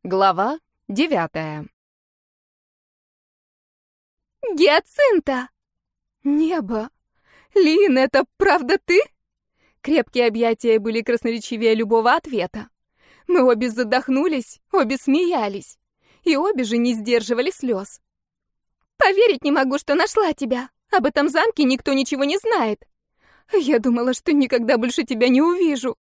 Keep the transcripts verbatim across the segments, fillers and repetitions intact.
Глава девятая. Гиацинта! Небо! Лин, это правда ты? Крепкие объятия были красноречивее любого ответа. Мы обе задохнулись, обе смеялись. И обе же не сдерживали слез. Поверить не могу, что нашла тебя. Об этом замке никто ничего не знает. Я думала, что никогда больше тебя не увижу.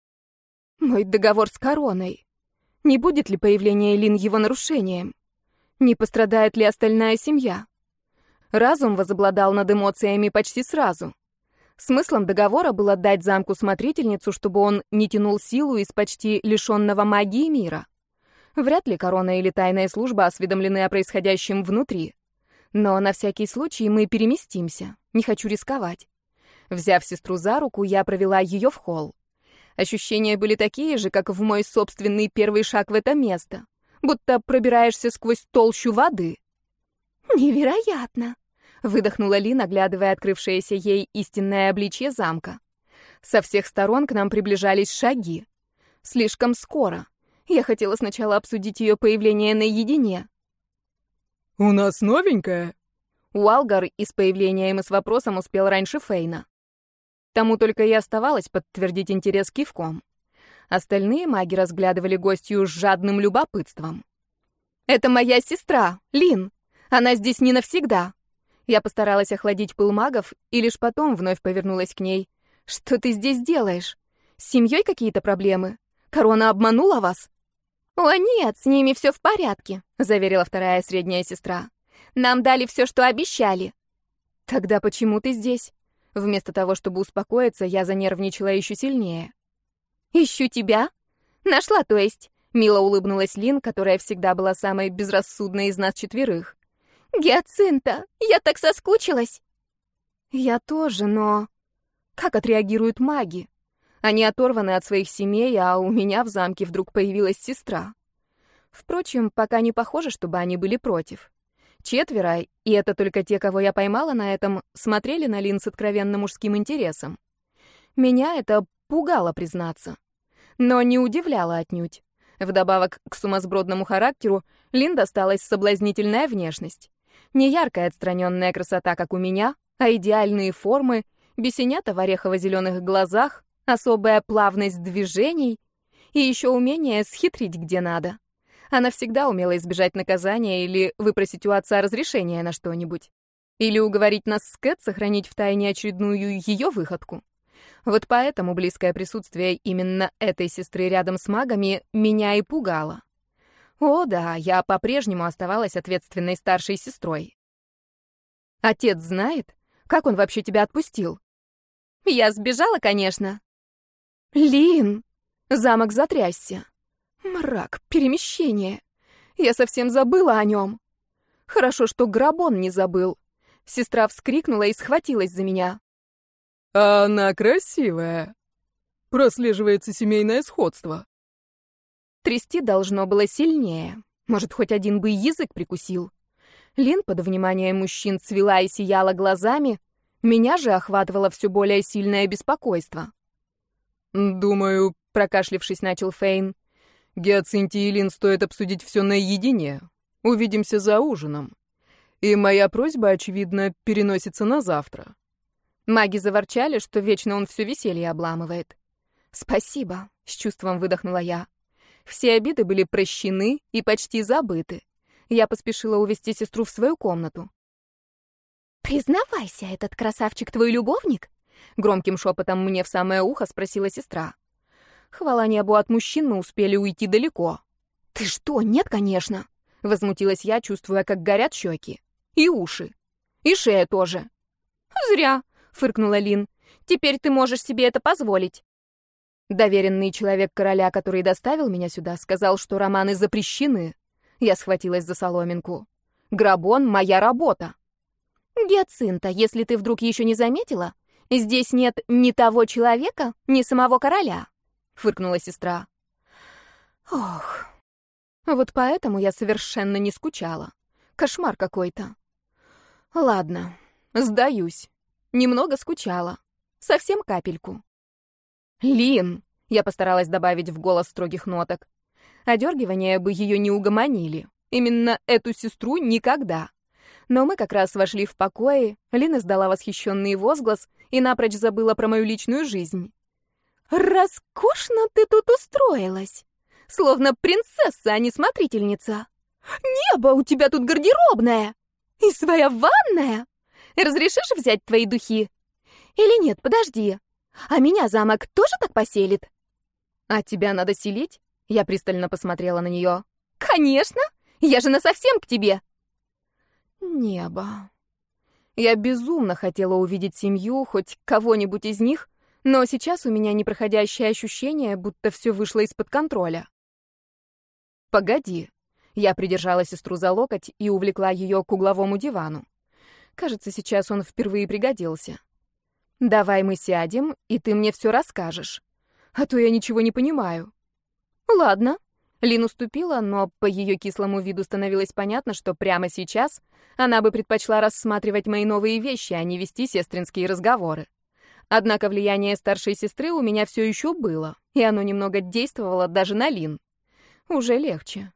Мой договор с короной. Не будет ли появление Лин его нарушением? Не пострадает ли остальная семья? Разум возобладал над эмоциями почти сразу. Смыслом договора было дать замку смотрительницу, чтобы он не тянул силу из почти лишенного магии мира. Вряд ли корона или тайная служба осведомлены о происходящем внутри. Но на всякий случай мы переместимся. Не хочу рисковать. Взяв сестру за руку, я провела ее в холл. Ощущения были такие же, как в мой собственный первый шаг в это место. Будто пробираешься сквозь толщу воды. «Невероятно!» — выдохнула Лин, оглядывая открывшееся ей истинное обличье замка. Со всех сторон к нам приближались шаги. Слишком скоро. Я хотела сначала обсудить ее появление наедине. «У нас новенькая?» Уалгар и с появлением и с вопросом успел раньше Фейна. Тому только и оставалось подтвердить интерес кивком. Остальные маги разглядывали гостью с жадным любопытством. «Это моя сестра, Лин. Она здесь не навсегда». Я постаралась охладить пыл магов и лишь потом вновь повернулась к ней. «Что ты здесь делаешь? С семьей какие-то проблемы? Корона обманула вас?» «О нет, с ними все в порядке», — заверила вторая средняя сестра. «Нам дали все, что обещали». «Тогда почему ты здесь?» Вместо того, чтобы успокоиться, я занервничала еще сильнее. «Ищу тебя? Нашла, то есть?» Мило улыбнулась Лин, которая всегда была самой безрассудной из нас четверых. «Гиацинта, я так соскучилась!» «Я тоже, но...» Как отреагируют маги? Они оторваны от своих семей, а у меня в замке вдруг появилась сестра. Впрочем, пока не похоже, чтобы они были против. Четверо, и это только те, кого я поймала на этом, смотрели на Лин с откровенно мужским интересом. Меня это пугало, признаться. Но не удивляло отнюдь. Вдобавок к сумасбродному характеру, Лин досталась соблазнительная внешность. Не яркая отстраненная красота, как у меня, а идеальные формы, бесенята в орехово-зеленых глазах, особая плавность движений и еще умение схитрить где надо. Она всегда умела избежать наказания или выпросить у отца разрешения на что-нибудь. Или уговорить нас с Кэт сохранить в тайне очередную ее выходку. Вот поэтому близкое присутствие именно этой сестры рядом с магами меня и пугало. О да, я по-прежнему оставалась ответственной старшей сестрой. «Отец знает? Как он вообще тебя отпустил?» «Я сбежала, конечно». «Лин!» Замок затрясся. Мрак, перемещение. Я совсем забыла о нем. Хорошо, что Грабон не забыл. Сестра вскрикнула и схватилась за меня. «Она красивая. Прослеживается семейное сходство». Трясти должно было сильнее. Может, хоть один бы язык прикусил. Лин под вниманием мужчин цвела и сияла глазами. Меня же охватывало все более сильное беспокойство. «Думаю», — прокашлившись, начал Фейн, «Гиацинте и Лин стоит обсудить все наедине. Увидимся за ужином. И моя просьба, очевидно, переносится на завтра». Маги заворчали, что вечно он все веселье обламывает. «Спасибо», — с чувством выдохнула я. Все обиды были прощены и почти забыты. Я поспешила увести сестру в свою комнату. «Признавайся, этот красавчик твой любовник?» Громким шепотом мне в самое ухо спросила сестра. Хвала небу, от мужчин мы успели уйти далеко. «Ты что? Нет, конечно!» Возмутилась я, чувствуя, как горят щеки. И уши. И шея тоже. «Зря!» — фыркнула Лин. «Теперь ты можешь себе это позволить». Доверенный человек короля, который доставил меня сюда, сказал, что романы запрещены. Я схватилась за соломинку. Грабон — моя работа. «Гиацинта, если ты вдруг еще не заметила, здесь нет ни того человека, ни самого короля», — фыркнула сестра. Ох, вот поэтому я совершенно не скучала. Кошмар какой-то. Ладно, сдаюсь. Немного скучала. Совсем капельку. «Лин», — я постаралась добавить в голос строгих ноток, Одергивания бы ее не угомонили. Именно эту сестру никогда. Но мы как раз вошли в покои, Лин издала восхищенный возглас и напрочь забыла про мою личную жизнь. «Роскошно ты тут устроилась! Словно принцесса, а не смотрительница! Небо, у тебя тут гардеробная! И своя ванная! Разрешишь взять твои духи? Или нет, подожди, а меня замок тоже так поселит?» «А тебя надо селить?» Я пристально посмотрела на нее. «Конечно! Я же насовсем к тебе!» Небо. Я безумно хотела увидеть семью, хоть кого-нибудь из них, но сейчас у меня непроходящее ощущение, будто все вышло из-под контроля. «Погоди». Я придержала сестру за локоть и увлекла ее к угловому дивану. Кажется, сейчас он впервые пригодился. «Давай мы сядем, и ты мне все расскажешь. А то я ничего не понимаю». «Ладно». Лин уступила, но по ее кислому виду становилось понятно, что прямо сейчас она бы предпочла рассматривать мои новые вещи, а не вести сестринские разговоры. Однако влияние старшей сестры у меня все еще было, и оно немного действовало даже на Лин. Уже легче.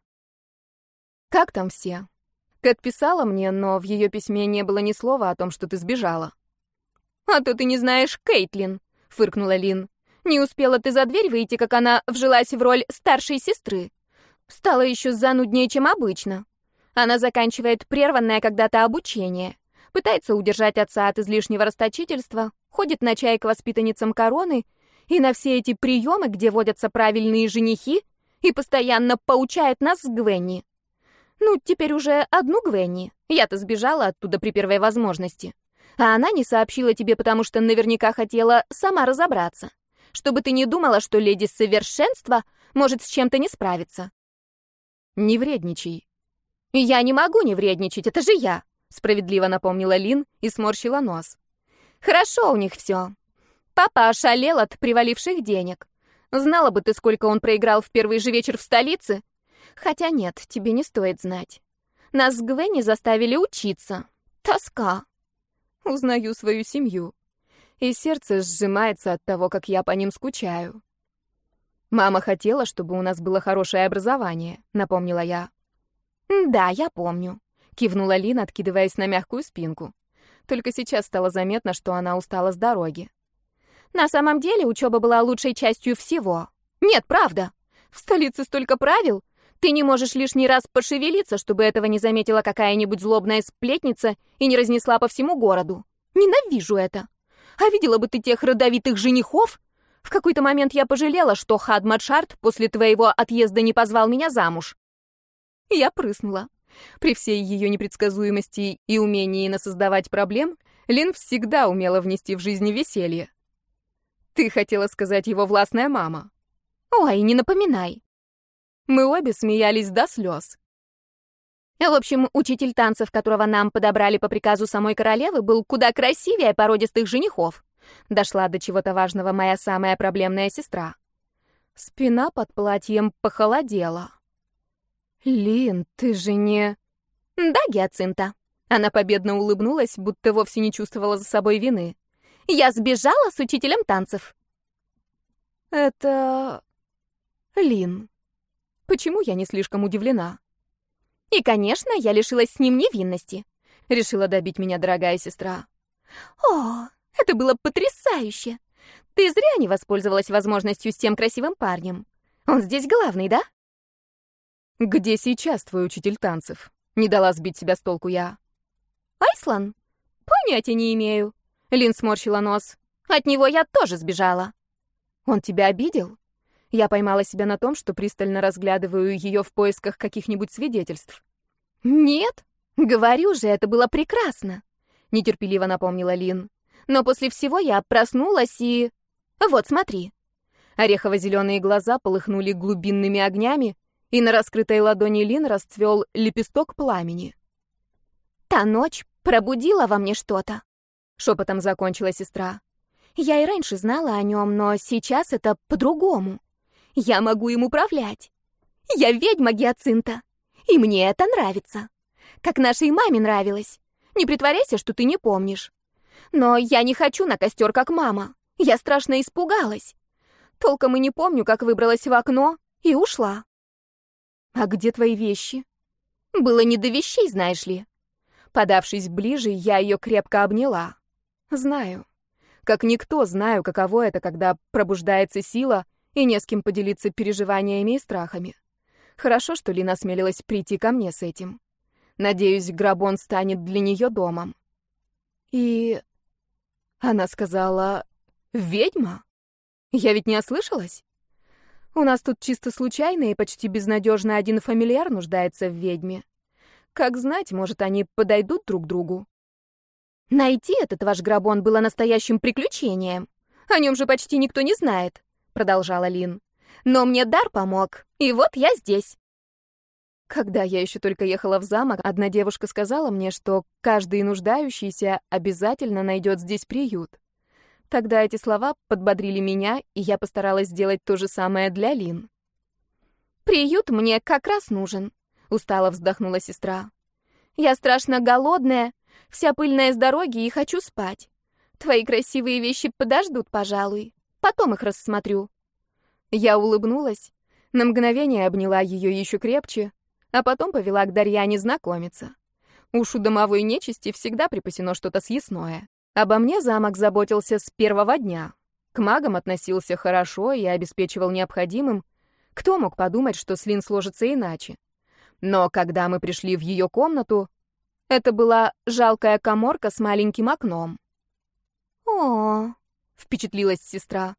«Как там все?» Кэт писала мне, но в ее письме не было ни слова о том, что ты сбежала. «А то ты не знаешь Кейтлин», — фыркнула Лин. «Не успела ты за дверь выйти, как она вжилась в роль старшей сестры. Стала еще зануднее, чем обычно. Она заканчивает прерванное когда-то обучение, пытается удержать отца от излишнего расточительства, ходит на чай к воспитанницам короны и на все эти приемы, где водятся правильные женихи, и постоянно поучает нас с Гвенни. Ну, теперь уже одну Гвенни. Я-то сбежала оттуда при первой возможности. А она не сообщила тебе, потому что наверняка хотела сама разобраться. Чтобы ты не думала, что леди совершенства может с чем-то не справиться». «Не вредничай». «Я не могу не вредничать, это же я», — справедливо напомнила Лин и сморщила нос. «Хорошо у них все. Папа ошалел от приваливших денег. Знала бы ты, сколько он проиграл в первый же вечер в столице. Хотя нет, тебе не стоит знать. Нас с Гвенни заставили учиться. Тоска. Узнаю свою семью. И сердце сжимается от того, как я по ним скучаю. Мама хотела, чтобы у нас было хорошее образование, напомнила я. Да, я помню, кивнула Лин, откидываясь на мягкую спинку. Только сейчас стало заметно, что она устала с дороги. На самом деле учеба была лучшей частью всего. Нет, правда. В столице столько правил. Ты не можешь лишний раз пошевелиться, чтобы этого не заметила какая-нибудь злобная сплетница и не разнесла по всему городу. Ненавижу это. А видела бы ты тех родовитых женихов? В какой-то момент я пожалела, что Хадмадшард после твоего отъезда не позвал меня замуж. Я прыснула. При всей ее непредсказуемости и умении насоздавать проблем, Лин всегда умела внести в жизнь веселье. Ты хотела сказать его властная мама. Ой, не напоминай. Мы обе смеялись до слез. В общем, учитель танцев, которого нам подобрали по приказу самой королевы, был куда красивее породистых женихов. Дошла до чего-то важного моя самая проблемная сестра. Спина под платьем похолодела. «Лин, ты же не...» «Да, Гиацинта». Она победно улыбнулась, будто вовсе не чувствовала за собой вины. «Я сбежала с учителем танцев». «Это... Лин. Почему я не слишком удивлена?» «И, конечно, я лишилась с ним невинности», — решила добить меня дорогая сестра. «О, это было потрясающе! Ты зря не воспользовалась возможностью с тем красивым парнем. Он здесь главный, да?» «Где сейчас твой учитель танцев?» — не дала сбить себя с толку я. «Айслан? Понятия не имею». Лин сморщила нос. «От него я тоже сбежала». «Он тебя обидел?» Я поймала себя на том, что пристально разглядываю ее в поисках каких-нибудь свидетельств. «Нет, говорю же, это было прекрасно», — нетерпеливо напомнила Лин. «Но после всего я проснулась и... Вот, смотри». Орехово-зеленые глаза полыхнули глубинными огнями, и на раскрытой ладони Лин расцвел лепесток пламени. «Та ночь пробудила во мне что-то», — шепотом закончила сестра. «Я и раньше знала о нем, но сейчас это по-другому. Я могу им управлять. Я ведьма Гиацинта, и мне это нравится. Как нашей маме нравилось. Не притворяйся, что ты не помнишь. Но я не хочу на костер, как мама. Я страшно испугалась. Толком и не помню, как выбралась в окно и ушла». «А где твои вещи?» «Было не до вещей, знаешь ли». Подавшись ближе, я ее крепко обняла. Знаю. Как никто знаю, каково это, когда пробуждается сила и не с кем поделиться переживаниями и страхами. Хорошо, что Лин осмелилась прийти ко мне с этим. Надеюсь, Грабон станет для нее домом. И... Она сказала... «Ведьма? Я ведь не ослышалась? У нас тут чисто случайно и почти безнадежно один фамильяр нуждается в ведьме. Как знать, может, они подойдут друг другу». «Найти этот ваш Грабон было настоящим приключением. О нем же почти никто не знает», — продолжала Лин. «Но мне дар помог, и вот я здесь». Когда я еще только ехала в замок, одна девушка сказала мне, что каждый нуждающийся обязательно найдет здесь приют. Тогда эти слова подбодрили меня, и я постаралась сделать то же самое для Лин. «Приют мне как раз нужен», — устало вздохнула сестра. «Я страшно голодная, вся пыльная с дороги и хочу спать. Твои красивые вещи подождут, пожалуй. Потом их рассмотрю». Я улыбнулась, на мгновение обняла ее еще крепче, а потом повела к Дарьяне знакомиться. Уж у домовой нечисти всегда припасено что-то съестное. Обо мне замок заботился с первого дня. К магам относился хорошо и обеспечивал необходимым. Кто мог подумать, что с Лин сложится иначе? Но когда мы пришли в ее комнату, это была жалкая каморка с маленьким окном. «О!» — впечатлилась сестра.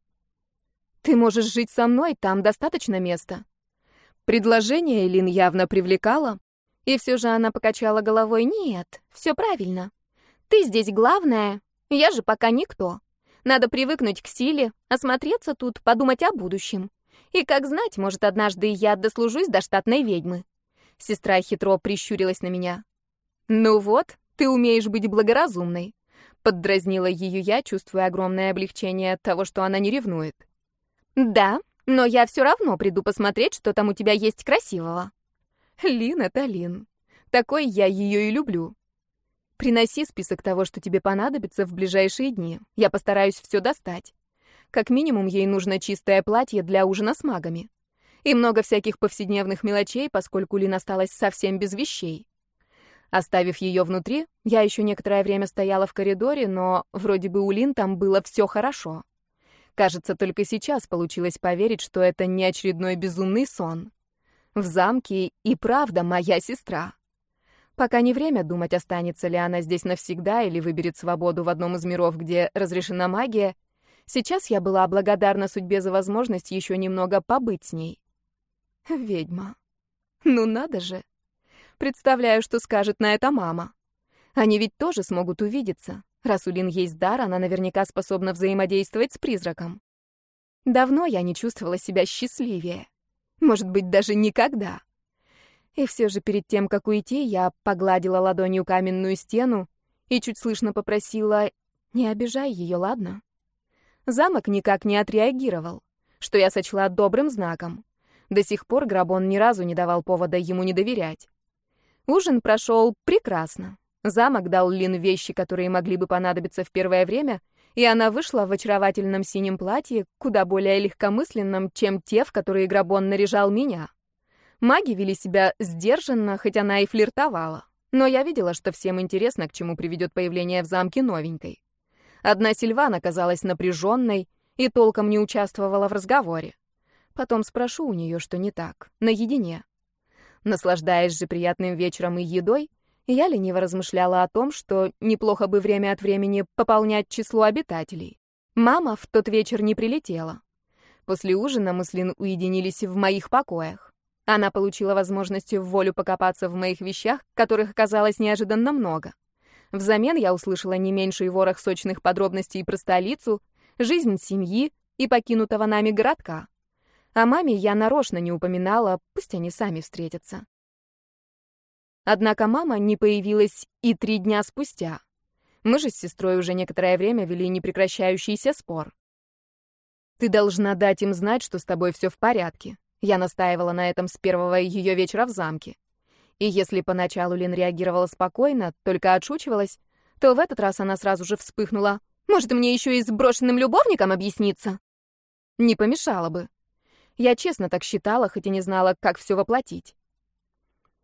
«Ты можешь жить со мной, там достаточно места». Предложение Лин явно привлекало, и все же она покачала головой. «Нет, все правильно. Ты здесь главная, я же пока никто. Надо привыкнуть к силе, осмотреться тут, подумать о будущем. И, как знать, может, однажды я дослужусь до штатной ведьмы». Сестра хитро прищурилась на меня. «Ну вот, ты умеешь быть благоразумной», — поддразнила ее я, чувствуя огромное облегчение от того, что она не ревнует. «Да, но я все равно приду посмотреть, что там у тебя есть красивого». «Лин — это Лин. Такой я ее и люблю. Приноси список того, что тебе понадобится в ближайшие дни. Я постараюсь все достать. Как минимум, ей нужно чистое платье для ужина с магами. И много всяких повседневных мелочей, поскольку Лин осталась совсем без вещей». Оставив ее внутри, я еще некоторое время стояла в коридоре, но вроде бы у Лин там было все хорошо. Кажется, только сейчас получилось поверить, что это не очередной безумный сон. В замке и правда моя сестра. Пока не время думать, останется ли она здесь навсегда или выберет свободу в одном из миров, где разрешена магия. Сейчас я была благодарна судьбе за возможность еще немного побыть с ней. Ведьма. Ну надо же. Представляю, что скажет на это мама. Они ведь тоже смогут увидеться. Раз у Лин есть дар, она наверняка способна взаимодействовать с призраком. Давно я не чувствовала себя счастливее. Может быть, даже никогда. И все же перед тем, как уйти, я погладила ладонью каменную стену и чуть слышно попросила: «Не обижай ее, ладно?» Замок никак не отреагировал, что я сочла добрым знаком. До сих пор Грабон ни разу не давал повода ему не доверять. Ужин прошел прекрасно. Замок дал Лин вещи, которые могли бы понадобиться в первое время, и она вышла в очаровательном синем платье, куда более легкомысленном, чем те, в которые Грабон наряжал меня. Маги вели себя сдержанно, хоть она и флиртовала. Но я видела, что всем интересно, к чему приведет появление в замке новенькой. Одна Сильвана казалась напряженной и толком не участвовала в разговоре. Потом спрошу у нее, что не так, наедине. Наслаждаясь же приятным вечером и едой, я лениво размышляла о том, что неплохо бы время от времени пополнять число обитателей. Мама в тот вечер не прилетела. После ужина мы с Лин уединились в моих покоях. Она получила возможность в волю покопаться в моих вещах, которых оказалось неожиданно много. Взамен я услышала не меньший ворох сочных подробностей про столицу, жизнь семьи и покинутого нами городка. О маме я нарочно не упоминала, пусть они сами встретятся. Однако мама не появилась и три дня спустя. Мы же с сестрой уже некоторое время вели непрекращающийся спор. «Ты должна дать им знать, что с тобой все в порядке». Я настаивала на этом с первого ее вечера в замке. И если поначалу Лин реагировала спокойно, только отшучивалась, то в этот раз она сразу же вспыхнула. «Может, мне еще и с брошенным любовником объясниться?» Не помешало бы. Я честно так считала, хоть и не знала, как все воплотить.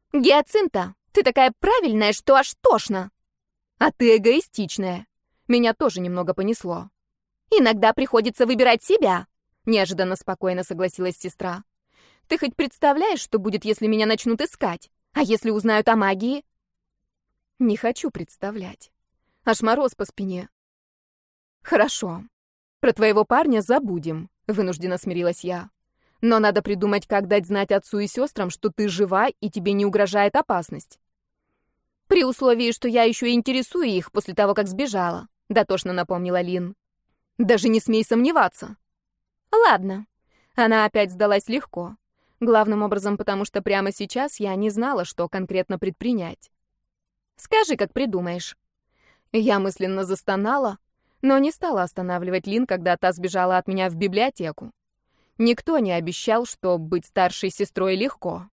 Гиацинта, ты такая правильная, что аж тошно. А ты эгоистичная. Меня тоже немного понесло. Иногда приходится выбирать себя. Неожиданно спокойно согласилась сестра. Ты хоть представляешь, что будет, если меня начнут искать? А если узнают о магии? Не хочу представлять. Аж мороз по спине. Хорошо. Про твоего парня забудем, вынуждена смирилась я. Но надо придумать, как дать знать отцу и сестрам, что ты жива и тебе не угрожает опасность. При условии, что я еще и интересую их после того, как сбежала, дотошно напомнила Лин. Даже не смей сомневаться. Ладно. Она опять сдалась легко. Главным образом, потому что прямо сейчас я не знала, что конкретно предпринять. Скажи, как придумаешь. Я мысленно застонала, но не стала останавливать Лин, когда та сбежала от меня в библиотеку. Никто не обещал, что быть старшей сестрой легко.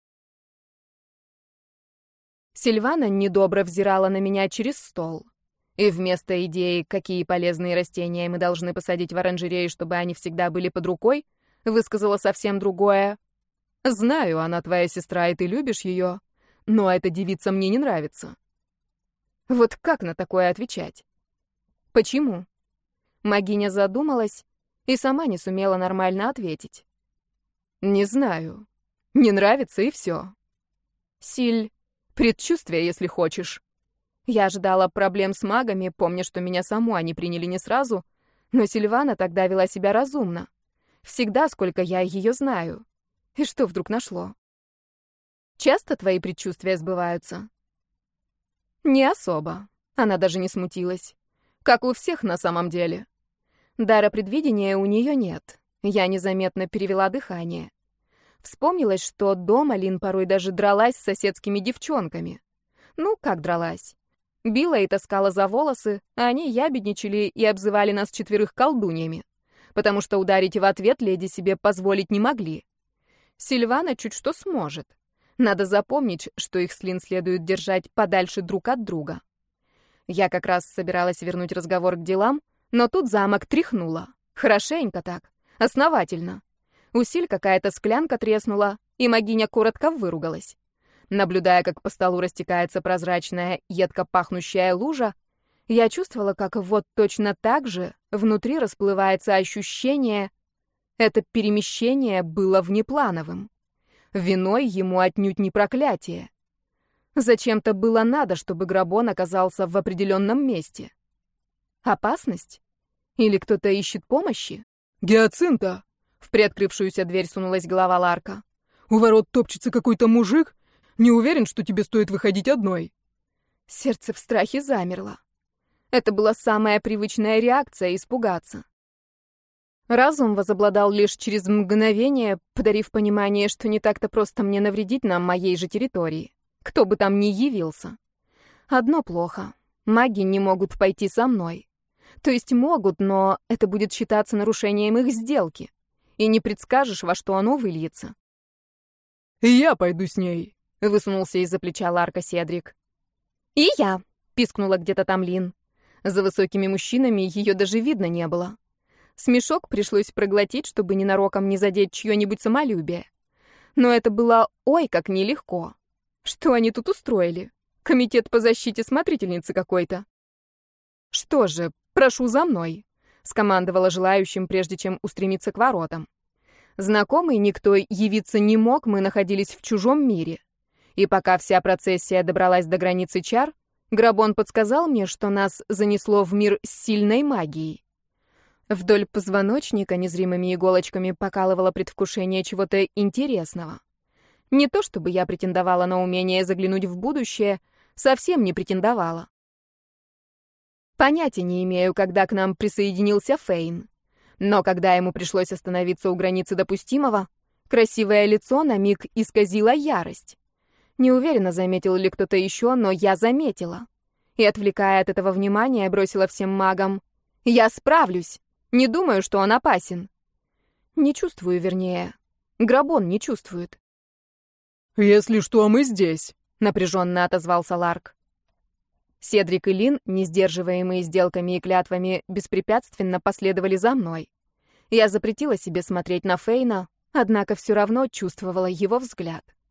Сильвана недобро взирала на меня через стол. И вместо идеи, какие полезные растения мы должны посадить в оранжерее, чтобы они всегда были под рукой, высказала совсем другое. «Знаю, она твоя сестра, и ты любишь ее, но эта девица мне не нравится». Вот как на такое отвечать? Почему? Магиня задумалась и сама не сумела нормально ответить. Не знаю. Не нравится, и все. Силь, предчувствие, если хочешь. Я ожидала проблем с магами, помня, что меня саму они приняли не сразу, но Сильвана тогда вела себя разумно. Всегда, сколько я ее знаю. И что вдруг нашло? Часто твои предчувствия сбываются? Не особо. Она даже не смутилась. Как у всех на самом деле. Дара предвидения у нее нет. Я незаметно перевела дыхание. Вспомнилось, что дома Лин порой даже дралась с соседскими девчонками. Ну, как дралась? Била и таскала за волосы, а они ябедничали и обзывали нас четверых колдуньями, потому что ударить в ответ леди себе позволить не могли. Сильвана чуть что сможет. Надо запомнить, что их с Лин следует держать подальше друг от друга. Я как раз собиралась вернуть разговор к делам, но тут замок тряхнуло. Хорошенько так, основательно. У Силь какая-то склянка треснула, и магиня коротко выругалась. Наблюдая, как по столу растекается прозрачная, едко пахнущая лужа, я чувствовала, как вот точно так же внутри расплывается ощущение. Это перемещение было внеплановым. Виной ему отнюдь не проклятие. Зачем-то было надо, чтобы Грабон оказался в определенном месте. Опасность? Или кто-то ищет помощи? «Гиацинта!» В приоткрывшуюся дверь сунулась голова Ларка. «У ворот топчется какой-то мужик. Не уверен, что тебе стоит выходить одной». Сердце в страхе замерло. Это была самая привычная реакция — испугаться. Разум возобладал лишь через мгновение, подарив понимание, что не так-то просто мне навредить на моей же территории, кто бы там ни явился. Одно плохо — маги не могут пойти со мной. То есть могут, но это будет считаться нарушением их сделки, и не предскажешь, во что оно выльется. «И я пойду с ней», — высунулся из-за плеча Ларка Седрик. «И я», — пискнула где-то там Лин. За высокими мужчинами ее даже видно не было. Смешок пришлось проглотить, чтобы ненароком не задеть чье-нибудь самолюбие. Но это было ой как нелегко. Что они тут устроили? Комитет по защите смотрительницы какой-то. «Что же, прошу за мной», — скомандовала желающим, прежде чем устремиться к воротам. Знакомый никто явиться не мог, мы находились в чужом мире. И пока вся процессия добралась до границы чар, Грабон подсказал мне, что нас занесло в мир с сильной магией. Вдоль позвоночника незримыми иголочками покалывало предвкушение чего-то интересного. Не то чтобы я претендовала на умение заглянуть в будущее, совсем не претендовала. Понятия не имею, когда к нам присоединился Фейн. Но когда ему пришлось остановиться у границы допустимого, красивое лицо на миг исказило ярость. Не уверена, заметил ли кто-то еще, но я заметила. И, отвлекая от этого внимания, бросила всем магам: «Я справлюсь! Не думаю, что он опасен». Не чувствую, вернее. Грабон не чувствует. «Если что, мы здесь», — напряженно отозвался Ларк. Седрик и Лин, не сдерживаемые сделками и клятвами, беспрепятственно последовали за мной. Я запретила себе смотреть на Фейна, однако все равно чувствовала его взгляд.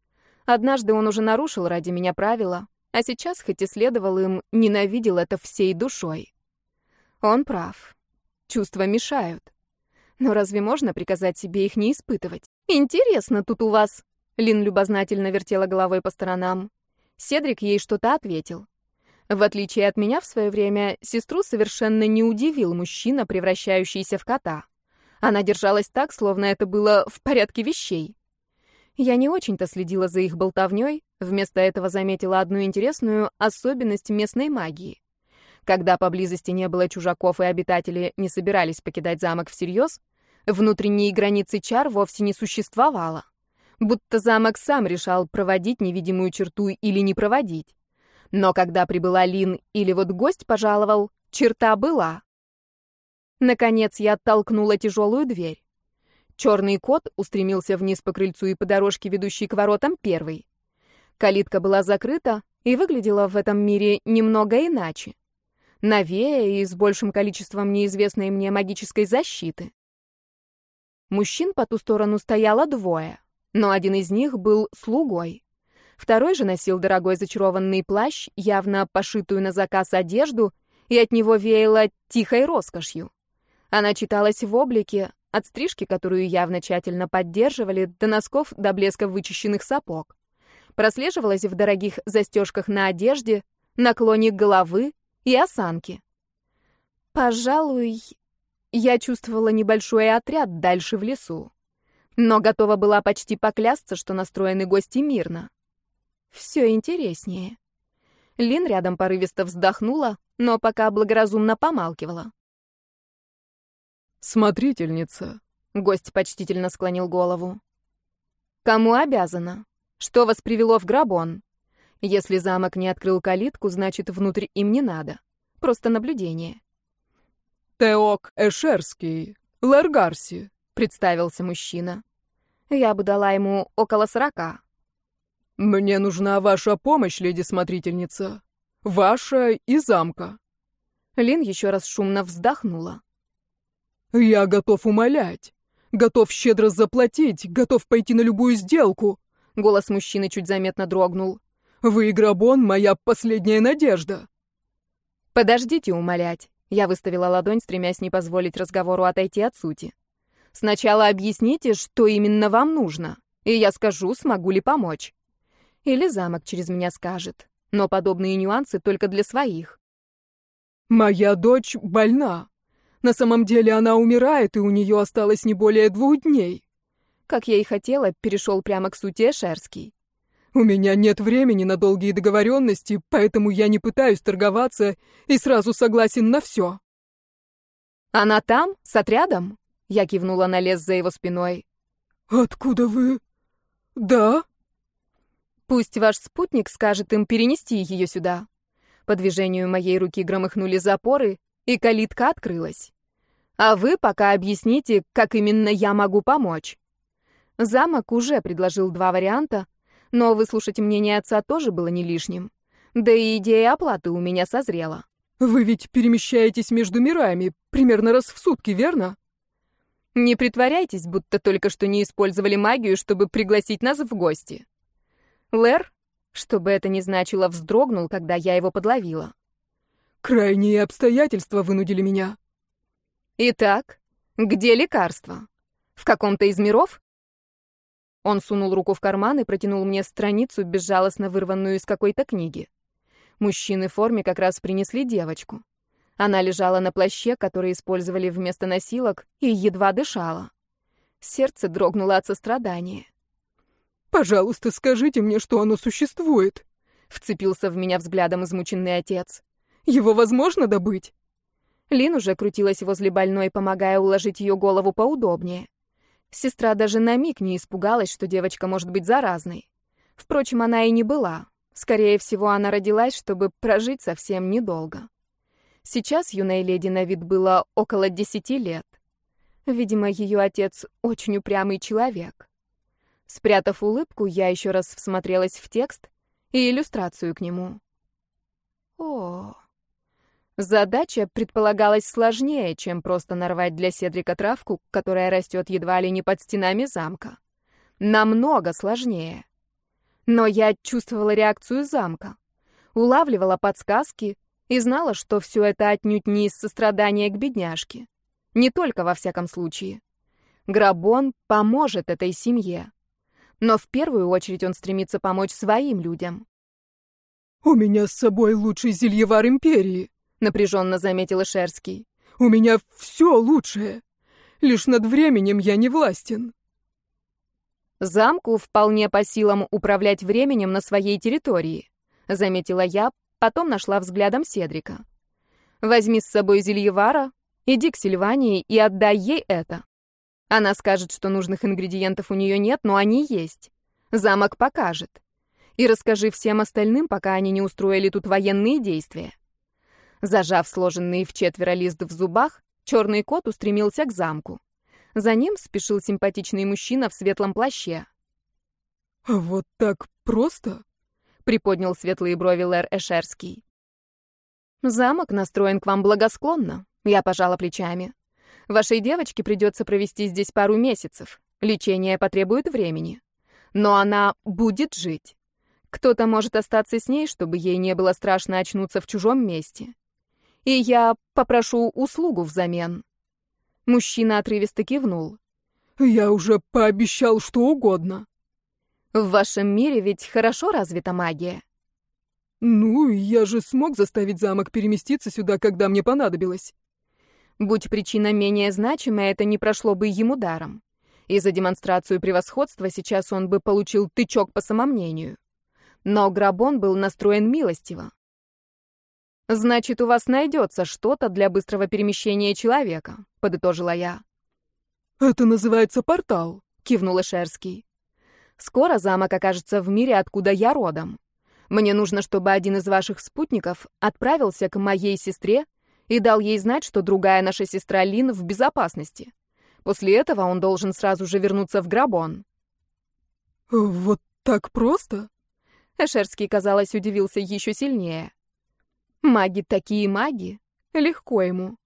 Однажды он уже нарушил ради меня правила, а сейчас, хоть и следовал им, ненавидел это всей душой. Он прав. Чувства мешают. Но разве можно приказать себе их не испытывать? Интересно тут у вас. Лин любознательно вертела головой по сторонам. Седрик ей что-то ответил. В отличие от меня в свое время, сестру совершенно не удивил мужчина, превращающийся в кота. Она держалась так, словно это было в порядке вещей. Я не очень-то следила за их болтовней, вместо этого заметила одну интересную особенность местной магии. Когда поблизости не было чужаков и обитатели не собирались покидать замок всерьез, внутренние границы чар вовсе не существовало. Будто замок сам решал, проводить невидимую черту или не проводить. Но когда прибыла Лин или вот гость пожаловал, черта была. Наконец я оттолкнула тяжелую дверь. Черный кот устремился вниз по крыльцу и по дорожке, ведущей к воротам, первый. Калитка была закрыта и выглядела в этом мире немного иначе. Новее и с большим количеством неизвестной мне магической защиты. Мужчин по ту сторону стояло двое, но один из них был слугой. Второй же носил дорогой зачарованный плащ, явно пошитую на заказ одежду, и от него веяло тихой роскошью. Она читалась в облике, от стрижки, которую явно тщательно поддерживали, до носков, до блеска вычищенных сапог. Прослеживалась в дорогих застежках на одежде, наклоне головы и осанке. Пожалуй, я чувствовала небольшой отряд дальше в лесу, но готова была почти поклясться, что настроены гости мирно. Все интереснее. Лин рядом порывисто вздохнула, но пока благоразумно помалкивала. «Смотрительница», — гость почтительно склонил голову. «Кому обязана? Что вас привело в Грабон? Если замок не открыл калитку, значит, внутрь им не надо. Просто наблюдение». «Теок Эшерский, Лэргарси», — представился мужчина. Я бы дала ему около сорока. «Мне нужна ваша помощь, леди-смотрительница. Ваша и замка». Лин еще раз шумно вздохнула. «Я готов умолять, готов щедро заплатить, готов пойти на любую сделку». Голос мужчины чуть заметно дрогнул. «Вы и Грабон — моя последняя надежда». «Подождите умолять». Я выставила ладонь, стремясь не позволить разговору отойти от сути. «Сначала объясните, что именно вам нужно, и я скажу, смогу ли помочь. Или замок через меня скажет, но подобные нюансы только для своих». «Моя дочь больна. На самом деле она умирает, и у нее осталось не более двух дней». Как я и хотела, перешел прямо к сути Эшерский. «У меня нет времени на долгие договоренности, поэтому я не пытаюсь торговаться и сразу согласен на все». «Она там, с отрядом?» Я кивнула на лес за его спиной. «Откуда вы? Да?» «Пусть ваш спутник скажет им перенести ее сюда». По движению моей руки громыхнули запоры, и калитка открылась. «А вы пока объясните, как именно я могу помочь». Замок уже предложил два варианта, но выслушать мнение отца тоже было не лишним. Да и идея оплаты у меня созрела. «Вы ведь перемещаетесь между мирами примерно раз в сутки, верно?» «Не притворяйтесь, будто только что не использовали магию, чтобы пригласить нас в гости». Лэр, что бы это ни значило, вздрогнул, когда я его подловила. «Крайние обстоятельства вынудили меня». «Итак, где лекарство? В каком-то из миров?» Он сунул руку в карман и протянул мне страницу, безжалостно вырванную из какой-то книги. Мужчины в форме как раз принесли девочку. Она лежала на плаще, который использовали вместо носилок, и едва дышала. Сердце дрогнуло от сострадания. «Пожалуйста, скажите мне, что оно существует», — вцепился в меня взглядом измученный отец. «Его возможно добыть?» Лин уже крутилась возле больной, помогая уложить ее голову поудобнее. Сестра даже на миг не испугалась, что девочка может быть заразной. Впрочем, она и не была. Скорее всего, она родилась, чтобы прожить совсем недолго. Сейчас юной леди на вид было около десяти лет. Видимо, ее отец очень упрямый человек. Спрятав улыбку, я еще раз всмотрелась в текст и иллюстрацию к нему. О, задача предполагалась сложнее, чем просто нарвать для Седрика травку, которая растет едва ли не под стенами замка. Намного сложнее. Но я чувствовала реакцию замка, улавливала подсказки и знала, что все это отнюдь не из сострадания к бедняжке. Не только во всяком случае. Грабон поможет этой семье. Но в первую очередь он стремится помочь своим людям. «У меня с собой лучший зельевар Империи», — напряженно заметил Эшерский. «У меня все лучшее. Лишь над временем я не властен». «Замку вполне по силам управлять временем на своей территории», — заметила я, потом нашла взглядом Седрика. «Возьми с собой зельевара, иди к Сильвании и отдай ей это. Она скажет, что нужных ингредиентов у нее нет, но они есть. Замок покажет. И расскажи всем остальным, пока они не устроили тут военные действия». Зажав сложенный в четверо лист в зубах, черный кот устремился к замку. За ним спешил симпатичный мужчина в светлом плаще. «А вот так просто?» — приподнял светлые брови Лэр Эшерский. «Замок настроен к вам благосклонно», — я пожала плечами. «Вашей девочке придется провести здесь пару месяцев. Лечение потребует времени. Но она будет жить. Кто-то может остаться с ней, чтобы ей не было страшно очнуться в чужом месте. И я попрошу услугу взамен». Мужчина отрывисто кивнул. «Я уже пообещал что угодно». «В вашем мире ведь хорошо развита магия?» «Ну, я же смог заставить замок переместиться сюда, когда мне понадобилось». Будь причина менее значимая, это не прошло бы ему даром. И за демонстрацию превосходства сейчас он бы получил тычок по самомнению. Но Грабон был настроен милостиво. «Значит, у вас найдется что-то для быстрого перемещения человека», — подытожила я. «Это называется портал», — кивнул Эшерский. «Скоро замок окажется в мире, откуда я родом. Мне нужно, чтобы один из ваших спутников отправился к моей сестре и дал ей знать, что другая наша сестра Лин в безопасности. После этого он должен сразу же вернуться в Грабон». «Вот так просто?» Эшерский, казалось, удивился еще сильнее. «Маги такие маги. Легко ему».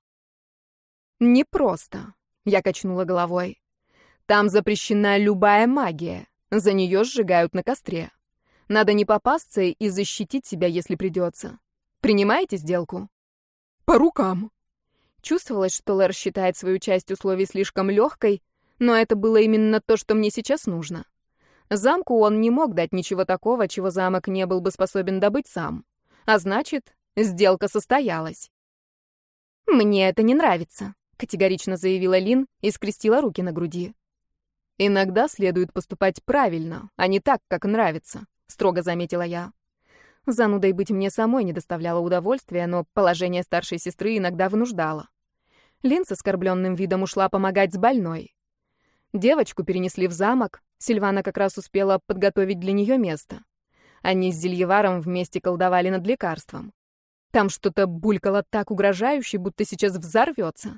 «Непросто», — я качнула головой. «Там запрещена любая магия. За нее сжигают на костре. Надо не попасться и защитить себя, если придется. Принимаете сделку?» «По рукам». Чувствовалось, что Лэр считает свою часть условий слишком легкой, но это было именно то, что мне сейчас нужно. Замку он не мог дать ничего такого, чего замок не был бы способен добыть сам. А значит, сделка состоялась. «Мне это не нравится», — категорично заявила Лин и скрестила руки на груди. «Иногда следует поступать правильно, а не так, как нравится», — строго заметила я. Занудой быть мне самой не доставляло удовольствия, но положение старшей сестры иногда вынуждало. Лин с оскорбленным видом ушла помогать с больной. Девочку перенесли в замок, Сильвана как раз успела подготовить для нее место. Они с Зельеваром вместе колдовали над лекарством. Там что-то булькало так угрожающе, будто сейчас взорвется.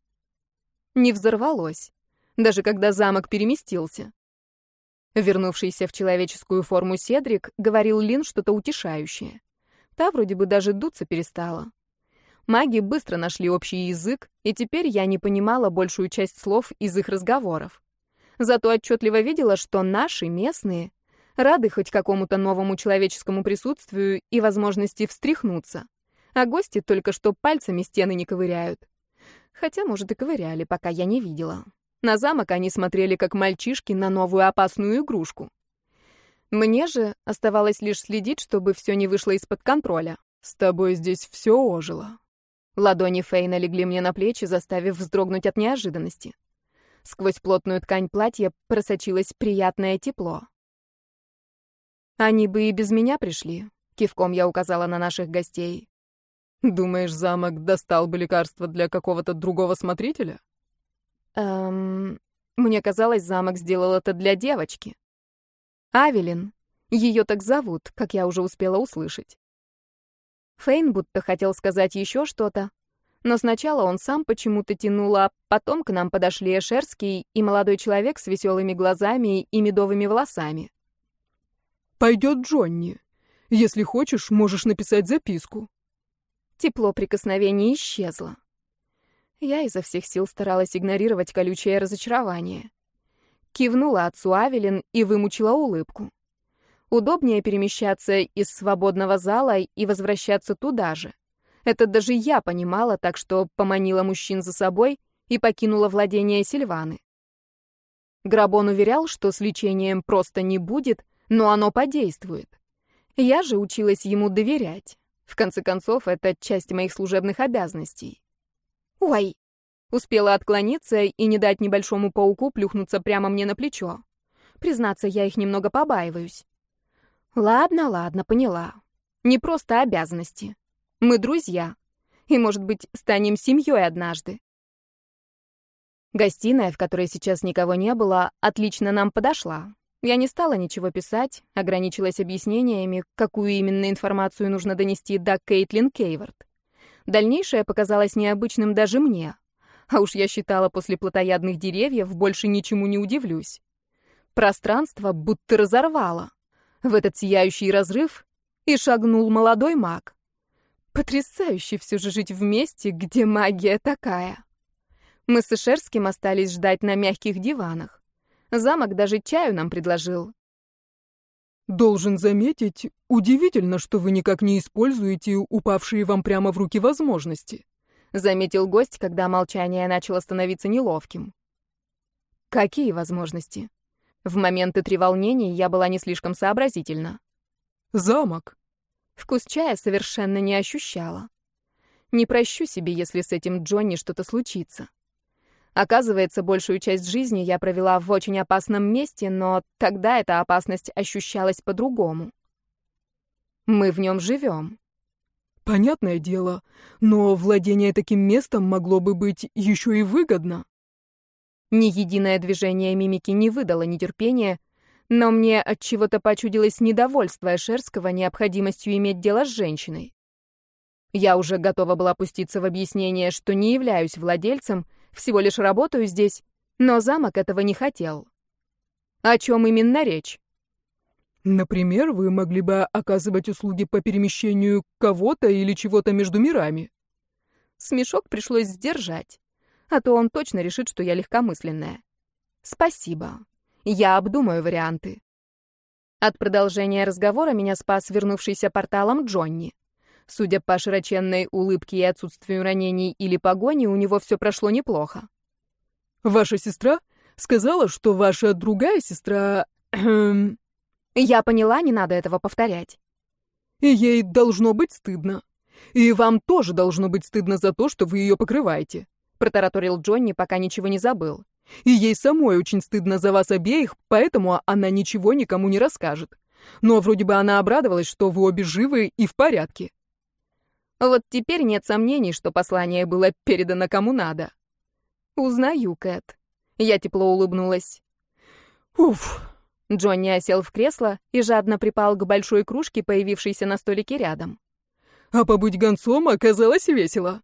Не взорвалось, даже когда замок переместился. Вернувшийся в человеческую форму Седрик говорил Лин что-то утешающее. Та вроде бы даже дуться перестала. Маги быстро нашли общий язык, и теперь я не понимала большую часть слов из их разговоров. Зато отчетливо видела, что наши, местные, рады хоть какому-то новому человеческому присутствию и возможности встряхнуться. А гости только что пальцами стены не ковыряют. Хотя, может, и ковыряли, пока я не видела. На замок они смотрели, как мальчишки, на новую опасную игрушку. Мне же оставалось лишь следить, чтобы все не вышло из-под контроля. «С тобой здесь все ожило». Ладони Фейна легли мне на плечи, заставив вздрогнуть от неожиданности. Сквозь плотную ткань платья просочилось приятное тепло. «Они бы и без меня пришли», — кивком я указала на наших гостей. «Думаешь, замок достал бы лекарство для какого-то другого смотрителя?» Эм... Мне казалось, замок сделал это для девочки. Авелин. Ее так зовут, как я уже успела услышать. Фейн будто хотел сказать еще что-то, но сначала он сам почему-то тянул, а потом к нам подошли Эшерский и молодой человек с веселыми глазами и медовыми волосами. «Пойдет Джонни. Если хочешь, можешь написать записку». Тепло прикосновений исчезло. Я изо всех сил старалась игнорировать колючее разочарование. Кивнула отцу Авелин и вымучила улыбку. Удобнее перемещаться из свободного зала и возвращаться туда же. Это даже я понимала, так что поманила мужчин за собой и покинула владение Сильваны. Грабон уверял, что с лечением просто не будет, но оно подействует. Я же училась ему доверять. В конце концов, это часть моих служебных обязанностей. Ой! Успела отклониться и не дать небольшому пауку плюхнуться прямо мне на плечо. Признаться, я их немного побаиваюсь. Ладно, ладно, поняла. Не просто обязанности. Мы друзья. И, может быть, станем семьей однажды. Гостиная, в которой сейчас никого не было, отлично нам подошла. Я не стала ничего писать, ограничилась объяснениями, какую именно информацию нужно донести до Кейтлин Кейворт. Дальнейшее показалось необычным даже мне. А уж я считала, после плотоядных деревьев больше ничему не удивлюсь. Пространство будто разорвало. В этот сияющий разрыв и шагнул молодой маг. Потрясающе все же жить в месте, где магия такая. Мы с Ишерским остались ждать на мягких диванах. Замок даже чаю нам предложил. Должен заметить, удивительно, что вы никак не используете упавшие вам прямо в руки возможности, заметил гость, когда молчание начало становиться неловким. Какие возможности? В моменты треволнений я была не слишком сообразительна. Замок. Вкус чая совершенно не ощущала. Не прощу себе, если с этим Джонни что-то случится. Оказывается, большую часть жизни я провела в очень опасном месте, но тогда эта опасность ощущалась по-другому. Мы в нем живем. Понятное дело, но владение таким местом могло бы быть еще и выгодно. Ни единое движение мимики не выдало нетерпения, но мне от чего-то почудилось недовольство Эшерского необходимостью иметь дело с женщиной. Я уже готова была пуститься в объяснение, что не являюсь владельцем, всего лишь работаю здесь, но замок этого не хотел. О чем именно речь? Например, вы могли бы оказывать услуги по перемещению кого-то или чего-то между мирами. Смешок пришлось сдержать, а то он точно решит, что я легкомысленная. Спасибо. Я обдумаю варианты. От продолжения разговора меня спас вернувшийся порталом Джонни. Судя по широченной улыбке и отсутствию ранений или погони, у него все прошло неплохо. Ваша сестра сказала, что ваша другая сестра... Я поняла, не надо этого повторять. И ей должно быть стыдно. И вам тоже должно быть стыдно за то, что вы ее покрываете, протараторил Джонни, пока ничего не забыл. И ей самой очень стыдно за вас обеих, поэтому она ничего никому не расскажет. Но вроде бы она обрадовалась, что вы обе живы и в порядке. Вот теперь нет сомнений, что послание было передано кому надо. Узнаю, Кэт. Я тепло улыбнулась. Уф. Джонни осел в кресло и жадно припал к большой кружке, появившейся на столике рядом. А побыть гонцом оказалось весело.